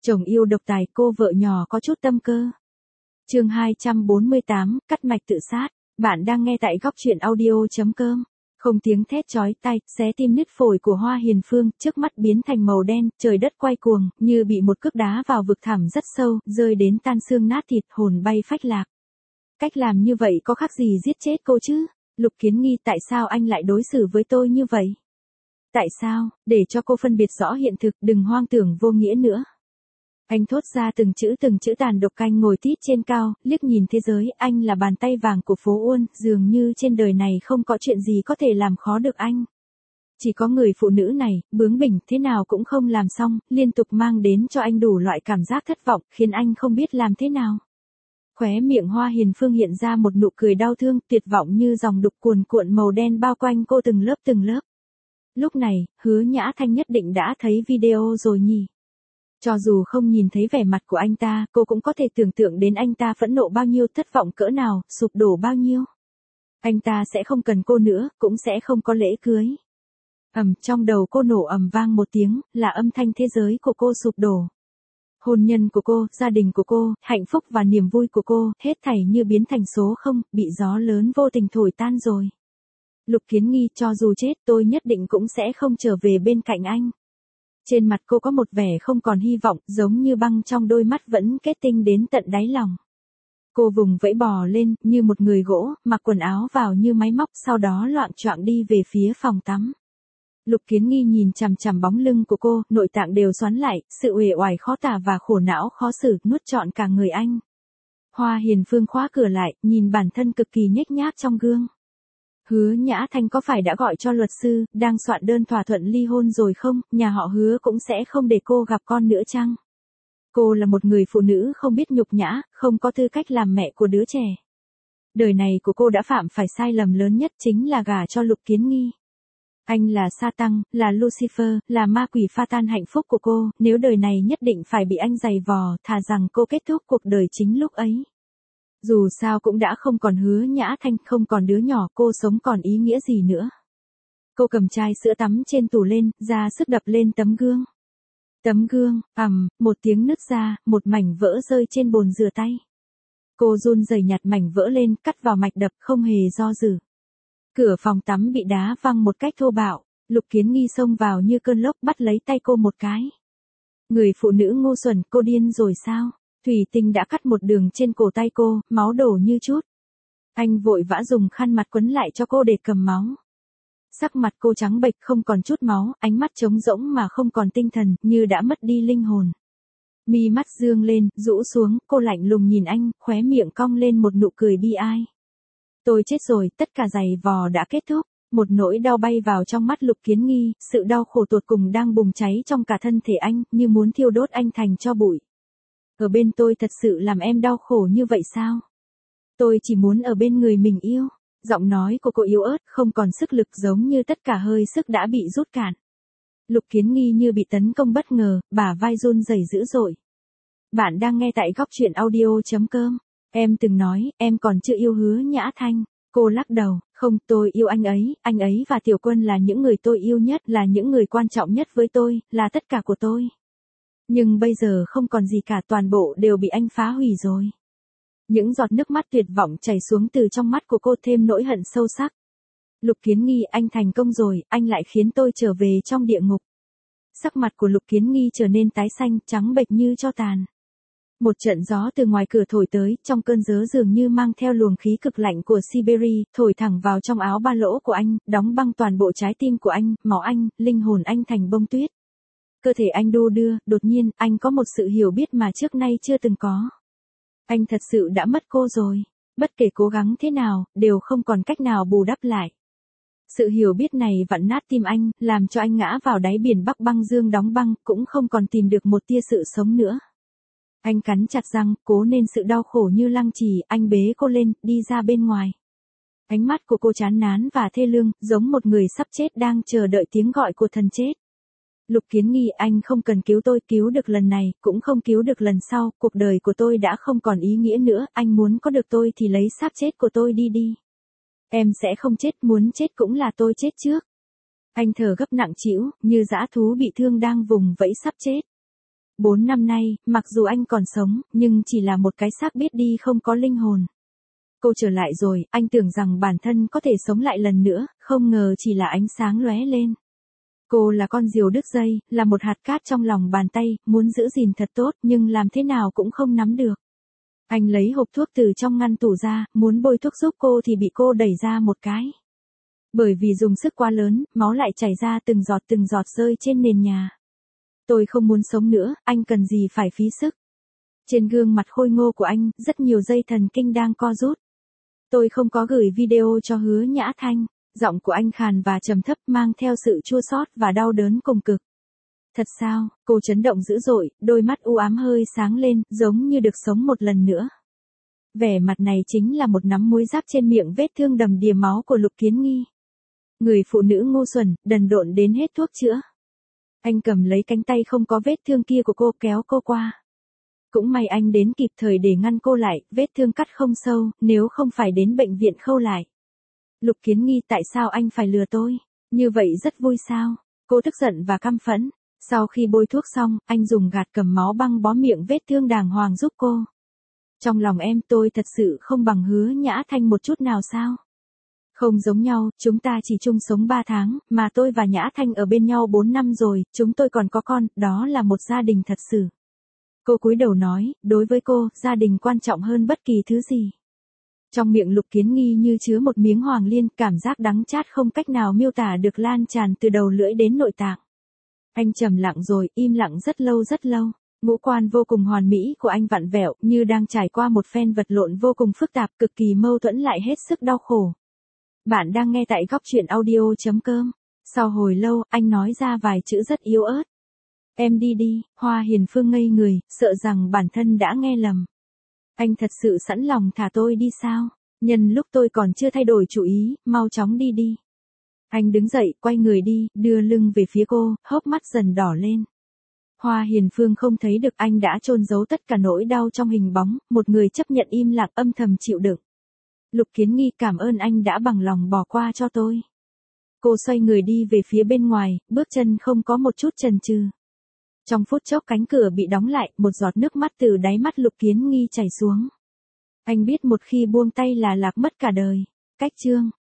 Chồng yêu độc tài, cô vợ nhỏ có chút tâm cơ. Chương 248, cắt mạch tự sát. Bạn đang nghe tại góc truyện audio.com. Không tiếng thét chói tai, xé tim nứt phổi của Hoa Hiền Phương, trước mắt biến thành màu đen, trời đất quay cuồng, như bị một cước đá vào vực thẳm rất sâu, rơi đến tan xương nát thịt, hồn bay phách lạc. Cách làm như vậy có khác gì giết chết cô chứ? Lục Kiến Nghi, tại sao anh lại đối xử với tôi như vậy? Tại sao? Để cho cô phân biệt rõ hiện thực, đừng hoang tưởng vô nghĩa nữa. Anh thốt ra từng chữ tàn độc. Anh ngồi tít trên cao, liếc nhìn thế giới, anh là bàn tay vàng của phố Uôn, dường như trên đời này không có chuyện gì có thể làm khó được anh. Chỉ có người phụ nữ này, bướng bỉnh thế nào cũng không làm xong, liên tục mang đến cho anh đủ loại cảm giác thất vọng, khiến anh không biết làm thế nào. Khóe miệng Hoa Hiền Phương hiện ra một nụ cười đau thương, tuyệt vọng như dòng đục cuồn cuộn màu đen bao quanh cô từng lớp từng lớp. Lúc này, Hứa Nhã Thanh nhất định đã thấy video rồi nhỉ? Cho dù không nhìn thấy vẻ mặt của anh ta, cô cũng có thể tưởng tượng đến anh ta phẫn nộ bao nhiêu, thất vọng cỡ nào, sụp đổ bao nhiêu. Anh ta sẽ không cần cô nữa, cũng sẽ không có lễ cưới. Trong đầu cô nổ ầm vang một tiếng, là âm thanh thế giới của cô sụp đổ. Hôn nhân của cô, gia đình của cô, hạnh phúc và niềm vui của cô, hết thảy như biến thành số không, bị gió lớn vô tình thổi tan rồi. Lục Kiến Nghi, cho dù chết tôi nhất định cũng sẽ không trở về bên cạnh anh. Trên mặt cô có một vẻ không còn hy vọng, giống như băng trong đôi mắt vẫn kết tinh đến tận đáy lòng. Cô vùng vẫy bò lên, như một người gỗ, mặc quần áo vào như máy móc, sau đó loạng choạng đi về phía phòng tắm. Lục Kiến Nghi nhìn chằm chằm bóng lưng của cô, nội tạng đều xoắn lại, sự uể oải khó tả và khổ não khó xử nuốt trọn cả người anh. Hoa Hiền Phương khóa cửa lại, nhìn bản thân cực kỳ nhếch nhác trong gương. Hứa Nhã Thanh có phải đã gọi cho luật sư, đang soạn đơn thỏa thuận ly hôn rồi không? Nhà họ Hứa cũng sẽ không để cô gặp con nữa chăng? Cô là một người phụ nữ không biết nhục nhã, không có tư cách làm mẹ của đứa trẻ. Đời này của cô đã phạm phải sai lầm lớn nhất, chính là gả cho Lục Kiến Nghi. Anh là Sa-tăng, là Lucifer, là ma quỷ pha tan hạnh phúc của cô, nếu đời này nhất định phải bị anh giày vò, thà rằng cô kết thúc cuộc đời chính lúc ấy. Dù sao cũng đã không còn Hứa Nhã Thanh, không còn đứa nhỏ, cô sống còn ý nghĩa gì nữa. Cô cầm chai sữa tắm trên tủ lên, ra sức đập lên tấm gương. Tấm gương, một tiếng nứt ra, một mảnh vỡ rơi trên bồn rửa tay. Cô run rẩy nhặt mảnh vỡ lên, cắt vào mạch đập, không hề do dự. Cửa phòng tắm bị đá văng một cách thô bạo, Lục Kiến Nghi xông vào như cơn lốc, bắt lấy tay cô một cái. Người phụ nữ ngu xuẩn, cô điên rồi sao? Thủy tinh đã cắt một đường trên cổ tay cô, máu đổ như chút. Anh vội vã dùng khăn mặt quấn lại cho cô để cầm máu. Sắc mặt cô trắng bệch không còn chút máu, ánh mắt trống rỗng mà không còn tinh thần, như đã mất đi linh hồn. Mi mắt dương lên, rũ xuống, cô lạnh lùng nhìn anh, khóe miệng cong lên một nụ cười bi ai. Tôi chết rồi, tất cả giày vò đã kết thúc. Một nỗi đau bay vào trong mắt Lục Kiến Nghi, sự đau khổ tột cùng đang bùng cháy trong cả thân thể anh, như muốn thiêu đốt anh thành tro bụi. Ở bên tôi thật sự làm em đau khổ như vậy sao? Tôi chỉ muốn ở bên người mình yêu. Giọng nói của cô yếu ớt, không còn sức lực, giống như tất cả hơi sức đã bị rút cạn. Lục Kiến Nghi như bị tấn công bất ngờ, bả vai run rẩy dữ dội. Bạn đang nghe tại góc truyện audio.com. Em từng nói, em còn chưa yêu Hứa Nhã Thanh. Cô lắc đầu, không, tôi yêu anh ấy và Tiểu Quân là những người tôi yêu nhất, là những người quan trọng nhất với tôi, là tất cả của tôi. Nhưng bây giờ không còn gì cả, toàn bộ đều bị anh phá hủy rồi. Những giọt nước mắt tuyệt vọng chảy xuống từ trong mắt của cô, thêm nỗi hận sâu sắc. Lục Kiến Nghi, anh thành công rồi, anh lại khiến tôi trở về trong địa ngục. Sắc mặt của Lục Kiến Nghi trở nên tái xanh, trắng bệch như tro tàn. Một trận gió từ ngoài cửa thổi tới, trong cơn gió dường như mang theo luồng khí cực lạnh của Siberia, thổi thẳng vào trong áo ba lỗ của anh, đóng băng toàn bộ trái tim của anh, máu anh, linh hồn anh thành bông tuyết. Cơ thể anh đô đưa, đột nhiên, anh có một sự hiểu biết mà trước nay chưa từng có. Anh thật sự đã mất cô rồi. Bất kể cố gắng thế nào, đều không còn cách nào bù đắp lại. Sự hiểu biết này vặn nát tim anh, làm cho anh ngã vào đáy biển Bắc băng dương đóng băng, cũng không còn tìm được một tia sự sống nữa. Anh cắn chặt răng, cố nên sự đau khổ như lăng trì, anh bế cô lên, đi ra bên ngoài. Ánh mắt của cô chán nán và thê lương, giống một người sắp chết đang chờ đợi tiếng gọi của thần chết. Lục Kiến Nghi, anh không cần cứu tôi, cứu được lần này, cũng không cứu được lần sau, cuộc đời của tôi đã không còn ý nghĩa nữa, anh muốn có được tôi thì lấy xác chết của tôi đi. Em sẽ không chết, muốn chết cũng là tôi chết trước. Anh thở gấp nặng trĩu, như dã thú bị thương đang vùng vẫy sắp chết. 4 năm nay, mặc dù anh còn sống, nhưng chỉ là một cái xác biết đi không có linh hồn. Cô trở lại rồi, anh tưởng rằng bản thân có thể sống lại lần nữa, không ngờ chỉ là ánh sáng lóe lên. Cô là con diều đứt dây, là một hạt cát trong lòng bàn tay, muốn giữ gìn thật tốt nhưng làm thế nào cũng không nắm được. Anh lấy hộp thuốc từ trong ngăn tủ ra, muốn bôi thuốc giúp cô thì bị cô đẩy ra một cái. Bởi vì dùng sức quá lớn, máu lại chảy ra từng giọt rơi trên nền nhà. Tôi không muốn sống nữa, anh cần gì phải phí sức. Trên gương mặt khôi ngô của anh, rất nhiều dây thần kinh đang co rút. Tôi không có gửi video cho Hứa Nhã Thanh. Giọng của anh khàn và trầm thấp mang theo sự chua xót và đau đớn cùng cực. Thật sao? Cô chấn động dữ dội, đôi mắt u ám hơi sáng lên, giống như được sống một lần nữa. Vẻ mặt này chính là một nắm muối giáp trên miệng vết thương đầm đìa máu của Lục Kiến Nghi. Người phụ nữ ngu xuẩn, đần độn đến hết thuốc chữa. Anh cầm lấy cánh tay không có vết thương kia của cô kéo cô qua. Cũng may anh đến kịp thời để ngăn cô lại, vết thương cắt không sâu, nếu không phải đến bệnh viện khâu lại. Lục Kiến Nghi, tại sao anh phải lừa tôi? Như vậy rất vui sao? Cô tức giận và căm phẫn. Sau khi bôi thuốc xong, anh dùng gạt cầm máu băng bó miệng vết thương đàng hoàng giúp cô. Trong lòng em, tôi thật sự không bằng Hứa Nhã Thanh một chút nào sao? Không giống nhau, chúng ta chỉ chung sống 3 tháng, mà tôi và Nhã Thanh ở bên nhau 4 năm rồi, chúng tôi còn có con, đó là một gia đình thật sự. Cô cúi đầu nói, đối với cô, gia đình quan trọng hơn bất kỳ thứ gì. Trong miệng Lục Kiến Nghi như chứa một miếng hoàng liên, cảm giác đắng chát không cách nào miêu tả được lan tràn từ đầu lưỡi đến nội tạng. Anh trầm lặng rồi, im lặng rất lâu rất lâu. Ngũ quan vô cùng hoàn mỹ của anh vặn vẹo, như đang trải qua một phen vật lộn vô cùng phức tạp, cực kỳ mâu thuẫn lại hết sức đau khổ. Bạn đang nghe tại góc truyện audio.com. Sau hồi lâu, anh nói ra vài chữ rất yếu ớt. Em đi đi. Hoa Hiền Phương ngây người, sợ rằng bản thân đã nghe lầm. Anh thật sự sẵn lòng thả tôi đi sao? Nhân lúc tôi còn chưa thay đổi chủ ý, mau chóng đi đi. Anh đứng dậy, quay người đi, đưa lưng về phía cô, hốc mắt dần đỏ lên. Hoa Hiền Phương không thấy được anh đã chôn giấu tất cả nỗi đau trong hình bóng, một người chấp nhận im lặng âm thầm chịu đựng. Lục Kiến Nghi, cảm ơn anh đã bằng lòng bỏ qua cho tôi. Cô xoay người đi về phía bên ngoài, bước chân không có một chút chần chừ. Trong phút chốc cánh cửa bị đóng lại, một giọt nước mắt từ đáy mắt Lục Kiến Nghi chảy xuống. Anh biết một khi buông tay là lạc mất cả đời. Cách chương